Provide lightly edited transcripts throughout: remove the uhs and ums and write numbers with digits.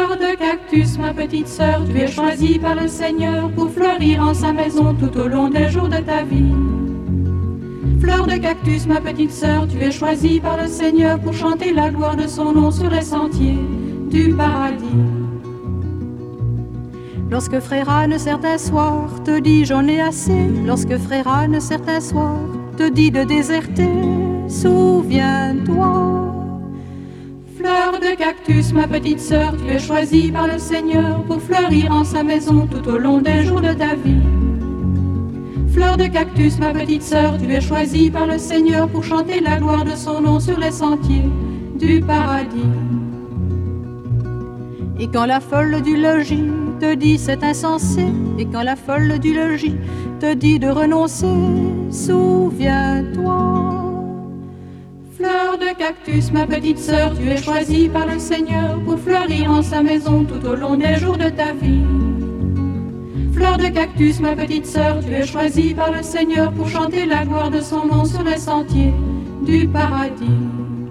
Fleur de cactus, ma petite sœur, tu es choisie par le Seigneur pour fleurir en sa maison tout au long des jours de ta vie. Fleur de cactus, ma petite sœur, tu es choisie par le Seigneur pour chanter la gloire de son nom sur les sentiers du paradis. Lorsque Frère Anne certain soir te dit j'en ai assez, lorsque Frère Anne certain soir te dit de déserter, souviens-toi. Fleur de cactus, ma petite sœur, tu es choisie par le Seigneur pour fleurir en sa maison tout au long des jours de ta vie. Fleur de cactus, ma petite sœur, tu es choisie par le Seigneur pour chanter la gloire de son nom sur les sentiers du paradis. Et quand la folle du logis te dit c'est insensé, et quand la folle du logis te dit de renoncer, souviens-toi. Fleur de cactus, ma petite sœur, tu es choisie par le Seigneur pour fleurir en sa maison tout au long des jours de ta vie. Fleur de cactus, ma petite sœur, tu es choisie par le Seigneur pour chanter la gloire de son nom sur les sentiers du paradis.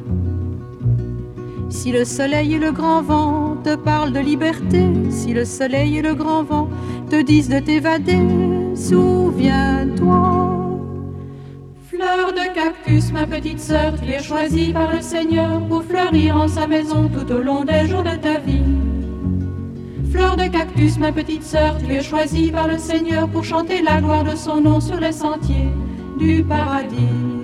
Si le soleil et le grand vent te parlent de liberté, si le soleil et le grand vent te disent de t'évader, souviens-toi. Fleur de cactus, ma petite sœur, tu es choisie par le Seigneur pour fleurir en sa maison tout au long des jours de ta vie. Fleur de cactus, ma petite sœur, tu es choisie par le Seigneur pour chanter la gloire de son nom sur les sentiers du paradis.